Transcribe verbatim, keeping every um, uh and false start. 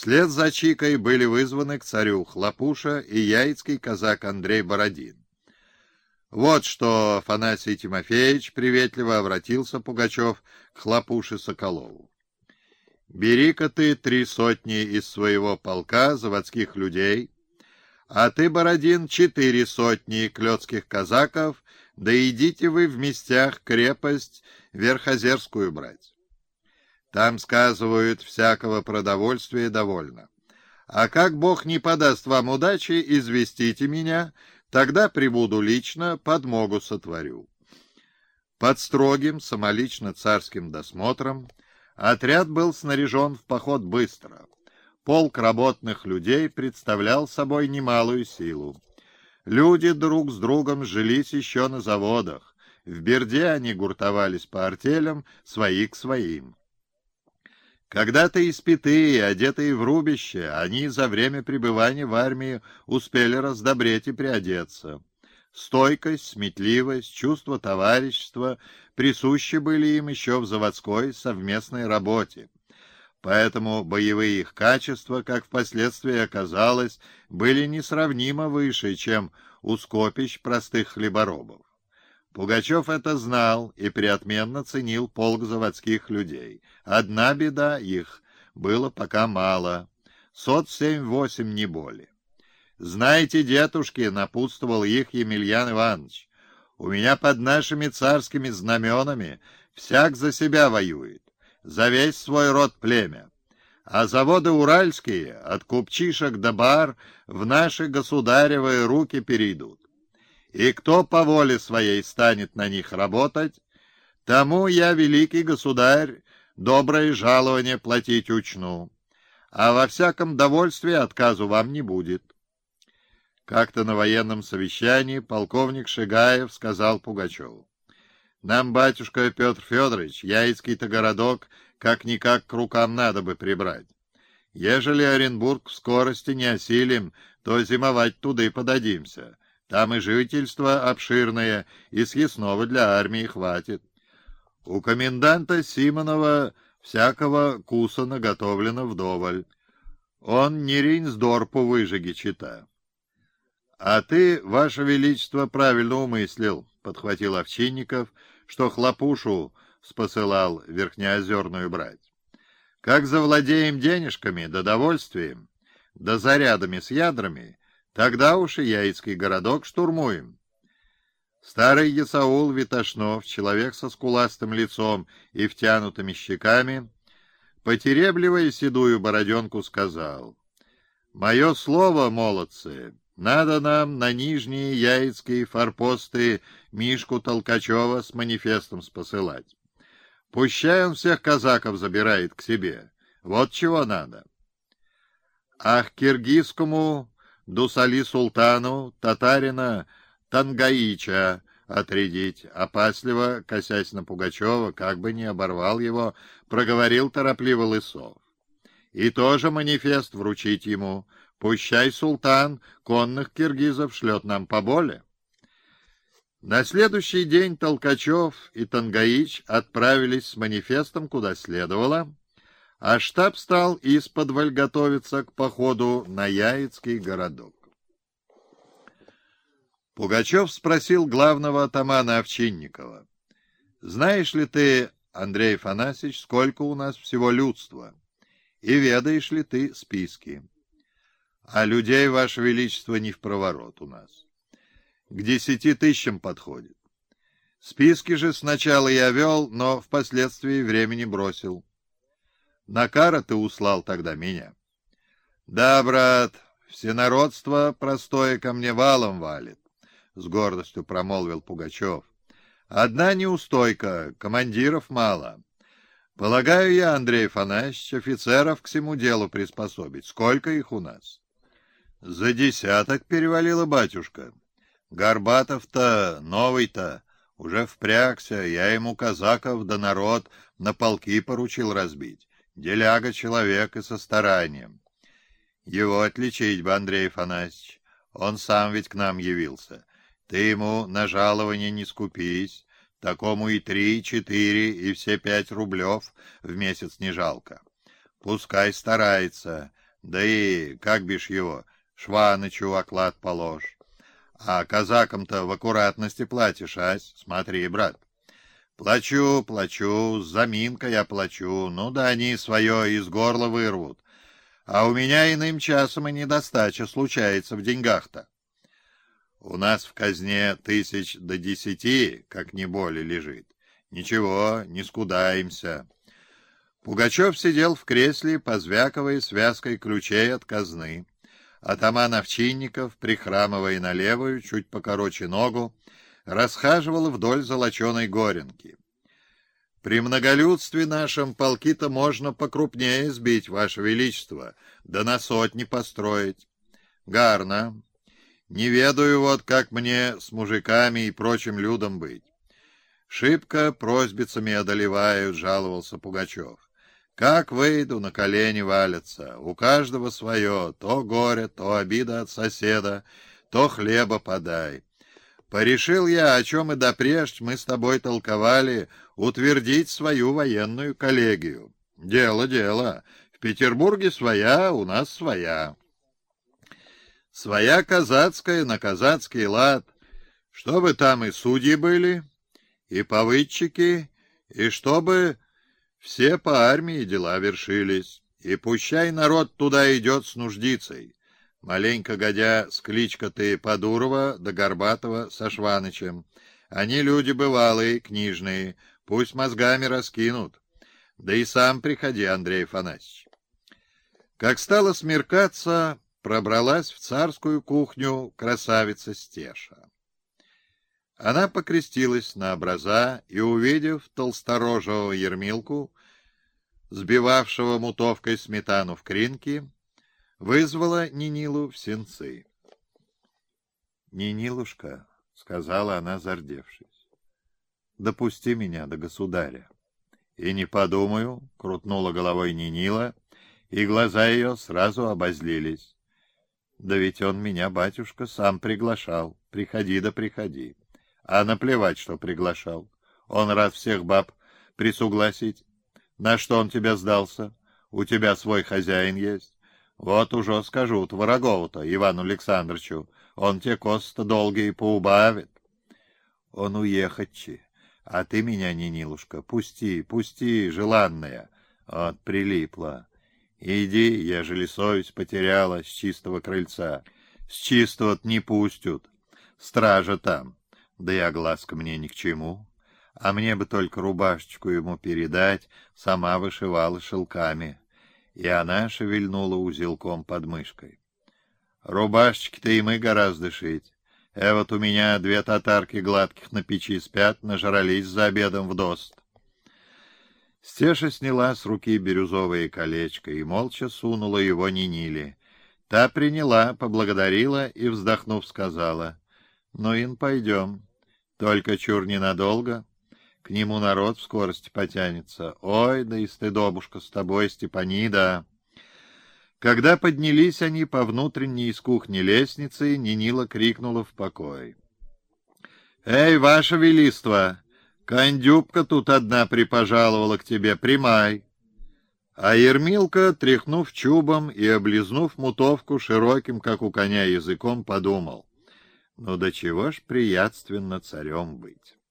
Вслед за Чикой были вызваны к царю Хлопуша и яицкий казак Андрей Бородин. «Вот что, Афанасий Тимофеевич, — приветливо обратился Пугачев к Хлопуше Соколову. — Бери-ка ты три сотни из своего полка заводских людей, а ты, Бородин, четыре сотни клёцких казаков, да идите вы в местях крепость Верхозерскую брать. Там, сказывают, всякого продовольствия довольно. А как Бог не подаст вам удачи, известите меня, тогда прибуду лично, подмогу сотворю». Под строгим, самолично царским досмотром отряд был снаряжен в поход быстро. Полк работных людей представлял собой немалую силу. Люди друг с другом жились еще на заводах. В Берде они гуртовались по артелям, свои к своим. Когда-то испитые, одетые в рубище, они за время пребывания в армии успели раздобреть и приодеться. Стойкость, сметливость, чувство товарищества присущи были им еще в заводской совместной работе. Поэтому боевые их качества, как впоследствии оказалось, были несравнимо выше, чем у скопищ простых хлеборобов. Пугачев это знал и преотменно ценил полк заводских людей. Одна беда — их было пока мало, сот семь-восемь, не более. «Знаете, дедушки, — напутствовал их Емельян Иванович, — у меня под нашими царскими знаменами всяк за себя воюет, за весь свой род племя, а заводы уральские от купчишек до бар в наши государевые руки перейдут. И кто по воле своей станет на них работать, тому я, великий государь, доброе жалование платить учну, а во всяком довольстве отказу вам не будет». Как-то на военном совещании полковник Шигаев сказал Пугачеву: «Нам, батюшка Петр Федорович, яицкий-то городок как-никак к рукам надо бы прибрать. Ежели Оренбург в скорости не осилим, то зимовать туда и подадимся. Там и жительство обширное, и съестного для армии хватит. У коменданта Симонова всякого куса наготовлено вдоволь. Он не Рейнсдорпу выжиги чита». «А ты, Ваше Величество, правильно умыслил, — подхватил Овчинников, — что Хлопушу спосылал Верхнеозерную брать. Как завладеем денежками да довольствием, да зарядами с ядрами, тогда уж и яицкий городок штурмуем». Старый Есаул Витошнов, человек со скуластым лицом и втянутыми щеками, потеребливая седую бороденку, сказал: «Мое слово, молодцы, надо нам на нижние яицкие форпосты Мишку Толкачева с манифестом спосылать. Пущай он всех казаков забирает к себе. Вот чего надо. А к киргизскому Дусали Султану татарина Тангаича отрядить», — опасливо, косясь на Пугачева, как бы не оборвал его, проговорил торопливо Лысов. «И тоже манифест вручить ему. Пущай султан конных киргизов шлет нам поболе». На следующий день Толкачев и Тангаич отправились с манифестом куда следовало, а штаб стал исподволь готовиться к походу на яицкий городок. Пугачев спросил главного атамана Овчинникова: «Знаешь ли ты, Андрей Афанасьевич, сколько у нас всего людства? И ведаешь ли ты списки?» «А людей, Ваше Величество, не впроворот у нас. К десяти тысячам подходит. Списки же сначала я вел, но впоследствии времени бросил. На кара ты услал тогда меня». «Да, брат, всенародство простое ко мне валом валит», — с гордостью промолвил Пугачев. «Одна неустойка, командиров мало. Полагаю я, Андрей Афанасьевич, офицеров к всему делу приспособить. Сколько их у нас?» «За десяток перевалило, батюшка. Горбатов-то, новый-то, уже впрягся, я ему казаков да народ на полки поручил разбить. Деляга человек и со старанием. Его отличить бы, Андрей Афанасьевич, он сам ведь к нам явился. Ты ему на жалование не скупись, такому и три, четыре, и все пять рублев в месяц не жалко. Пускай старается, Да и, как бишь его, Шванычу оклад положь. А казакам-то в аккуратности платишь, ась? Смотри, брат. Плачу, плачу, с заминкой я плачу, ну да они свое из горла вырвут. А у меня иным часом и недостача случается в деньгах-то. У нас в казне тысяч до десяти, как не более, лежит. Ничего, не скудаемся. Пугачев сидел в кресле, позвяковая связкой ключей от казны. Атаман Овчинников, прихрамывая на левую, чуть покороче ногу, расхаживал вдоль золоченой горенки. При многолюдстве нашем полки-то можно покрупнее сбить, Ваше Величество, да на сотни построить. Гарно. Не ведаю вот, как мне с мужиками и прочим людом быть. Шибко просьбицами одолевают, жаловался Пугачев. Как выйду, на колени валятся. У каждого свое, то горе, то обида от соседа, то хлеба подай. Порешил я, о чем и допреж мы с тобой толковали, утвердить свою военную коллегию. Дело, дело. В Петербурге своя, у нас своя. Своя казацкая на казацкий лад. Чтобы там и судьи были, и повыдчики, и чтобы все по армии дела вершились. И пущай народ туда идет с нуждицей. Маленько годя с кличка-ты Подурова да Горбатова со Шванычем. Они люди бывалые, книжные, пусть мозгами раскинут. Да и сам приходи, Андрей Афанасьевич. Как стало смеркаться, пробралась в царскую кухню красавица Стеша. Она покрестилась на образа и, увидев толсторожего Ермилку, сбивавшего мутовкой сметану в кринке, вызвала Нинилу в сенцы. — Нинилушка, — сказала она, зардевшись, — допусти меня до государя. — И не подумаю, — крутнула головой Нинила, и глаза ее сразу обозлились. — Да ведь он меня, батюшка, сам приглашал. Приходи да приходи. А наплевать, что приглашал. Он рад всех баб присугласить. На что он тебя сдался? У тебя свой хозяин есть. Вот уже скажу Творогову-то, Ивану Александровичу, он те косы-то долгие поубавит. Он уехать-чи, а ты меня, Нинилушка, пусти, пусти, желанная. Вот прилипла. Иди, ежели совесть потеряла, с чистого крыльца. С чистого-то не пустят. Стража там. Да и огласка мне ни к чему. А мне бы только рубашечку ему передать, сама вышивала шелками. И она шевельнула узелком под мышкой. Рубашечки-то и мы гораздо шить. Э, вот у меня две татарки гладких на печи спят, нажрались за обедом вдост. Стеша сняла с руки бирюзовое колечко и молча сунула его Ниниле. Та приняла, поблагодарила и, вздохнув, сказала: — Ну, ин, пойдем. Только чур ненадолго. К нему народ в скорости потянется. Ой, да и стыдобушка с тобой, Степанида. Когда поднялись они по внутренней из кухни лестницы, Нинила крикнула в покой: — Эй, ваше величество! Кондюбка тут одна припожаловала к тебе, примай. А Ермилка, тряхнув чубом и облизнув мутовку широким, как у коня, языком, подумал: ну до чего ж приятственно царем быть.